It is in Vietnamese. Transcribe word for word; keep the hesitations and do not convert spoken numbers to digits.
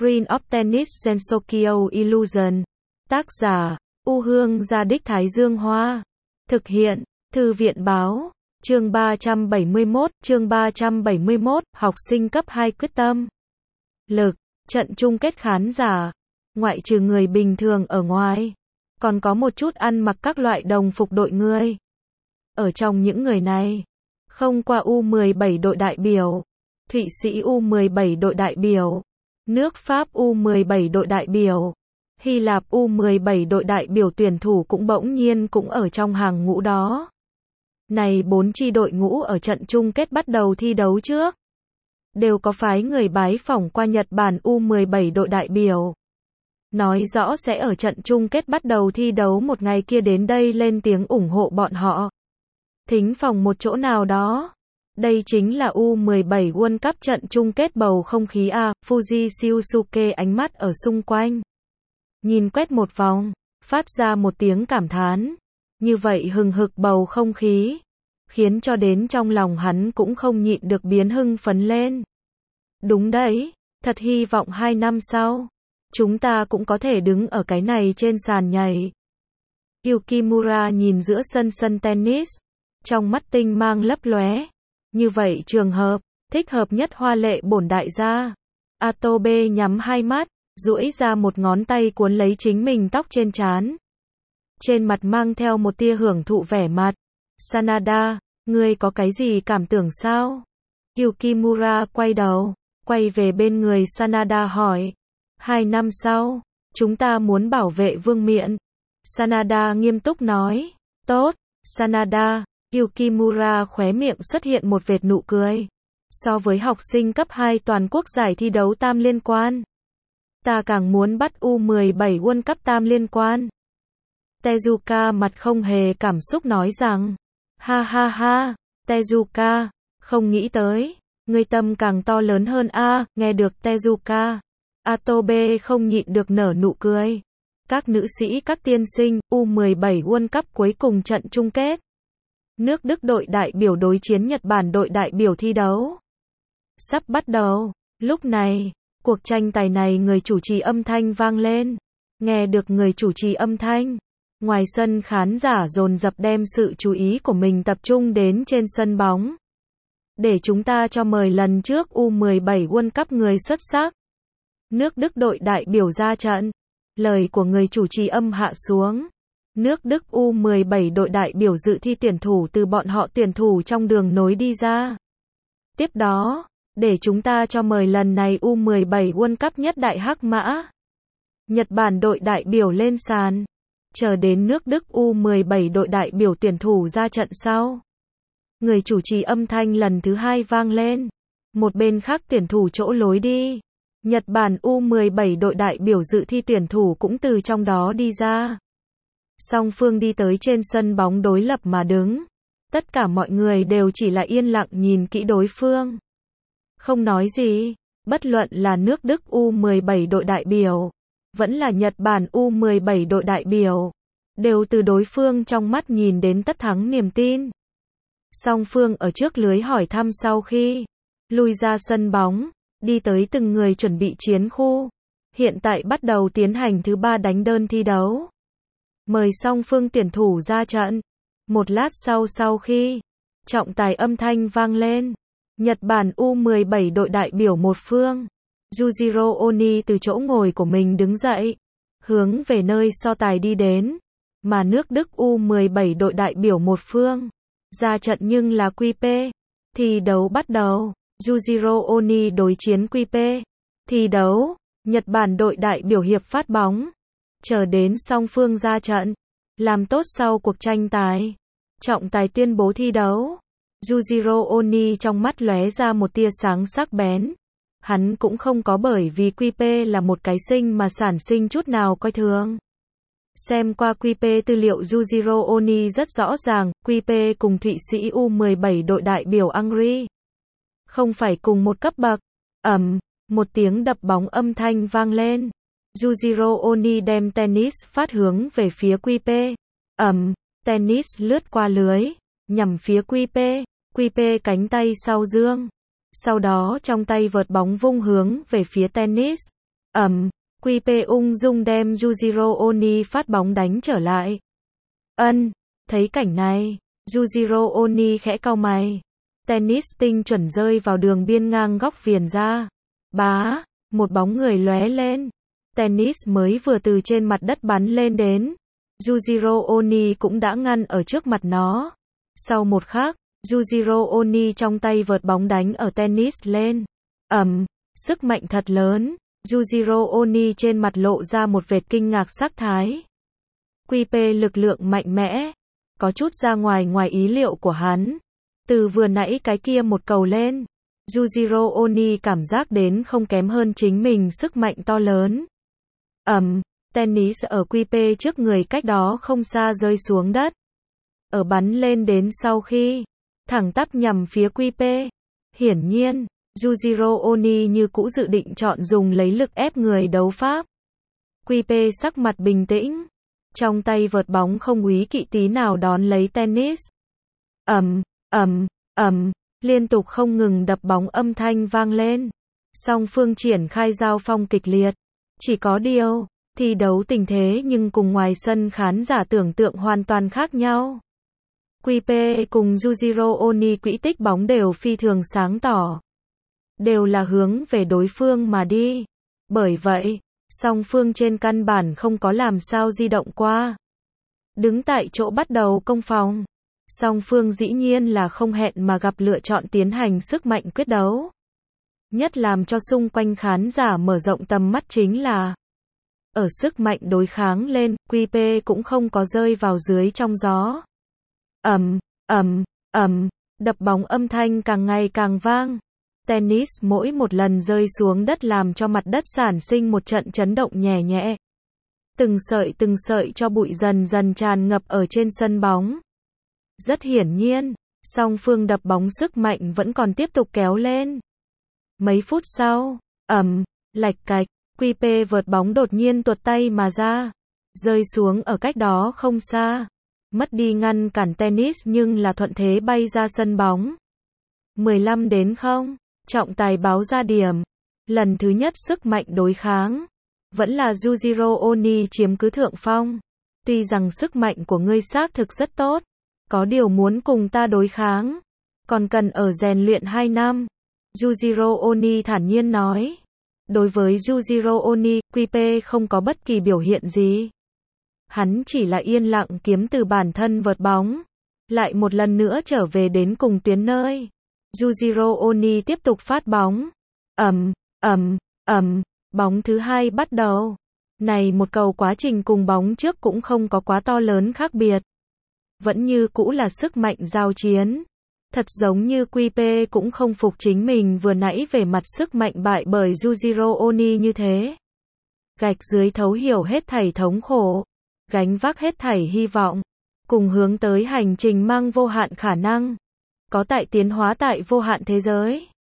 Green of Tennis Gensokyo Illusion. Tác giả, U Hương Gia Đích Thái Dương Hoa. Thực hiện, Thư viện Báo. Chương ba trăm bảy mươi mốt, chương ba trăm bảy mươi mốt, học sinh cấp hai quyết tâm. Lực, trận chung kết khán giả, ngoại trừ người bình thường ở ngoài, còn có một chút ăn mặc các loại đồng phục đội người. Ở trong những người này, không qua U mười bảy đội đại biểu, Thụy Sĩ U mười bảy đội đại biểu, nước Pháp U mười bảy đội đại biểu, Hy Lạp U mười bảy đội đại biểu tuyển thủ cũng bỗng nhiên cũng ở trong hàng ngũ đó. Này bốn chi đội ngũ ở trận chung kết bắt đầu thi đấu trước, đều có phái người bái phỏng qua Nhật Bản U mười bảy đội đại biểu. Nói rõ sẽ ở trận chung kết bắt đầu thi đấu một ngày kia đến đây lên tiếng ủng hộ bọn họ. Thính phòng một chỗ nào đó. Đây chính là U mười bảy World Cup trận chung kết bầu không khí A, Fuji Shiosuke ánh mắt ở xung quanh. Nhìn quét một vòng, phát ra một tiếng cảm thán. Như vậy hừng hực bầu không khí, khiến cho đến trong lòng hắn cũng không nhịn được biến hưng phấn lên. Đúng đấy, thật hy vọng hai năm sau, chúng ta cũng có thể đứng ở cái này trên sàn nhảy. Yukimura nhìn giữa sân sân tennis, trong mắt tinh mang lấp lóe. Như vậy trường hợp, thích hợp nhất hoa lệ bổn đại gia. Atobe nhắm hai mắt, duỗi ra một ngón tay cuốn lấy chính mình tóc trên trán. Trên mặt mang theo một tia hưởng thụ vẻ mặt. Sanada, ngươi có cái gì cảm tưởng sao? Yukimura quay đầu, quay về bên người Sanada hỏi. Hai năm sau, chúng ta muốn bảo vệ vương miện. Sanada nghiêm túc nói. Tốt, Sanada. Yukimura khóe miệng xuất hiện một vệt nụ cười. So với học sinh cấp hai toàn quốc giải thi đấu tam liên quan, ta càng muốn bắt U mười bảy World Cup tam liên quan. Tezuka mặt không hề cảm xúc nói rằng, ha ha ha, Tezuka, không nghĩ tới, ngươi tâm càng to lớn hơn a. Nghe được Tezuka, Atobe không nhịn được nở nụ cười. Các nữ sĩ các tiên sinh, U mười bảy World Cup cuối cùng trận chung kết. Nước Đức đội đại biểu đối chiến Nhật Bản đội đại biểu thi đấu. Sắp bắt đầu, lúc này, cuộc tranh tài này người chủ trì âm thanh vang lên. Nghe được người chủ trì âm thanh, ngoài sân khán giả dồn dập đem sự chú ý của mình tập trung đến trên sân bóng. Để chúng ta cho mời lần trước U mười bảy World Cup người xuất sắc. Nước Đức đội đại biểu ra trận. Lời của người chủ trì âm hạ xuống. Nước Đức U mười bảy đội đại biểu dự thi tuyển thủ từ bọn họ tuyển thủ trong đường nối đi ra. Tiếp đó, để chúng ta cho mời lần này U mười bảy World Cup nhất đại hắc mã. Nhật Bản đội đại biểu lên sàn. Chờ đến nước Đức U mười bảy đội đại biểu tuyển thủ ra trận sau. Người chủ trì âm thanh lần thứ hai vang lên. Một bên khác tuyển thủ chỗ lối đi. Nhật Bản U mười bảy đội đại biểu dự thi tuyển thủ cũng từ trong đó đi ra. Song phương đi tới trên sân bóng đối lập mà đứng. Tất cả mọi người đều chỉ là yên lặng nhìn kỹ đối phương. Không nói gì, bất luận là nước Đức U mười bảy đội đại biểu, vẫn là Nhật Bản U mười bảy đội đại biểu, đều từ đối phương trong mắt nhìn đến tất thắng niềm tin. Song phương ở trước lưới hỏi thăm sau khi lui ra sân bóng, đi tới từng người chuẩn bị chiến khu. Hiện tại bắt đầu tiến hành thứ ba đánh đơn thi đấu. Mời song phương tuyển thủ ra trận. Một lát sau sau khi trọng tài âm thanh vang lên, Nhật Bản U mười bảy đội đại biểu một phương, Yujiro Oni từ chỗ ngồi của mình đứng dậy, hướng về nơi so tài đi đến, mà nước Đức U mười bảy đội đại biểu một phương, ra trận nhưng là quy pê. Thi đấu bắt đầu, Yujiro Oni đối chiến quy pê. Thi đấu, Nhật Bản đội đại biểu hiệp phát bóng. Chờ đến song phương ra trận, làm tốt sau cuộc tranh tài. Trọng tài tuyên bố thi đấu. Yujiro Oni trong mắt lóe ra một tia sáng sắc bén. Hắn cũng không có bởi vì quy pê là một cái sinh mà sản sinh chút nào coi thường. Xem qua quy pê tư liệu Yujiro Oni rất rõ ràng, quy pê cùng Thụy Sĩ U mười bảy đội đại biểu Hungary không phải cùng một cấp bậc. Ầm, một tiếng đập bóng âm thanh vang lên. Yujiro Oni đem tennis phát hướng về phía quy pê. Ầm, tennis lướt qua lưới, nhằm phía quy pê. quy pê cánh tay sau dương. Sau đó trong tay vợt bóng vung hướng về phía tennis. ầm, quy pê ung dung đem Yujiro Oni phát bóng đánh trở lại. Ân, thấy cảnh này, Yujiro Oni khẽ cau mày. Tennis tinh chuẩn rơi vào đường biên ngang góc viền ra. Bá, một bóng người lóe lên. Tennis mới vừa từ trên mặt đất bắn lên đến. Yujiro Oni cũng đã ngăn ở trước mặt nó. Sau một khắc, Yujiro Oni trong tay vợt bóng đánh ở Tennis lên. Ầm, sức mạnh thật lớn. Yujiro Oni trên mặt lộ ra một vệt kinh ngạc sắc thái. quy pê lực lượng mạnh mẽ, có chút ra ngoài ngoài ý liệu của hắn. Từ vừa nãy cái kia một cầu lên, Yujiro Oni cảm giác đến không kém hơn chính mình sức mạnh to lớn. Ầm, Tennis ở quy pê trước người cách đó không xa rơi xuống đất. Ở bắn lên đến sau khi, thẳng tắp nhằm phía quy pê. Hiển nhiên, Yujiro Oni như cũ dự định chọn dùng lấy lực ép người đấu pháp. quy pê sắc mặt bình tĩnh, trong tay vợt bóng không úy kỵ tí nào đón lấy Tennis. Ầm, ầm, ầm, liên tục không ngừng đập bóng âm thanh vang lên. Song phương triển khai giao phong kịch liệt. Chỉ có điều, thi đấu tình thế nhưng cùng ngoài sân khán giả tưởng tượng hoàn toàn khác nhau. quy pê cùng Yujiro Oni quỹ tích bóng đều phi thường sáng tỏ. Đều là hướng về đối phương mà đi. Bởi vậy, song phương trên căn bản không có làm sao di động qua. Đứng tại chỗ bắt đầu công phòng. Song phương dĩ nhiên là không hẹn mà gặp lựa chọn tiến hành sức mạnh quyết đấu. Nhất làm cho xung quanh khán giả mở rộng tầm mắt chính là ở sức mạnh đối kháng lên, quy pê cũng không có rơi vào dưới trong gió. Ầm, ầm, ầm, đập bóng âm thanh càng ngày càng vang. Tennis mỗi một lần rơi xuống đất làm cho mặt đất sản sinh một trận chấn động nhẹ nhẹ. Từng sợi từng sợi cho bụi dần dần tràn ngập ở trên sân bóng. Rất hiển nhiên, song phương đập bóng sức mạnh vẫn còn tiếp tục kéo lên. Mấy phút sau, ầm, lạch cạch, quy pê vợt bóng đột nhiên tuột tay mà ra, rơi xuống ở cách đó không xa. Mất đi ngăn cản Tennis nhưng là thuận thế bay ra sân bóng. mười lăm đến không, trọng tài báo ra điểm. Lần thứ nhất sức mạnh đối kháng, vẫn là Yujiro Oni chiếm cứ thượng phong. Tuy rằng sức mạnh của ngươi xác thực rất tốt, có điều muốn cùng ta đối kháng, còn cần ở rèn luyện hai năm. Yujiro Oni thản nhiên nói. Đối với Yujiro Oni, quy pê không có bất kỳ biểu hiện gì. Hắn chỉ là yên lặng kiếm từ bản thân vợt bóng. Lại một lần nữa trở về đến cùng tuyến nơi. Yujiro Oni tiếp tục phát bóng. Ầm, ầm, ầm, bóng thứ hai bắt đầu. Này một cầu quá trình cùng bóng trước cũng không có quá to lớn khác biệt. Vẫn như cũ là sức mạnh giao chiến. Thật giống như quy pê cũng không phục chính mình vừa nãy về mặt sức mạnh bại bởi Yujiro Oni như thế. Gạch dưới thấu hiểu hết thảy thống khổ, gánh vác hết thảy hy vọng, cùng hướng tới hành trình mang vô hạn khả năng, có tại tiến hóa tại vô hạn thế giới.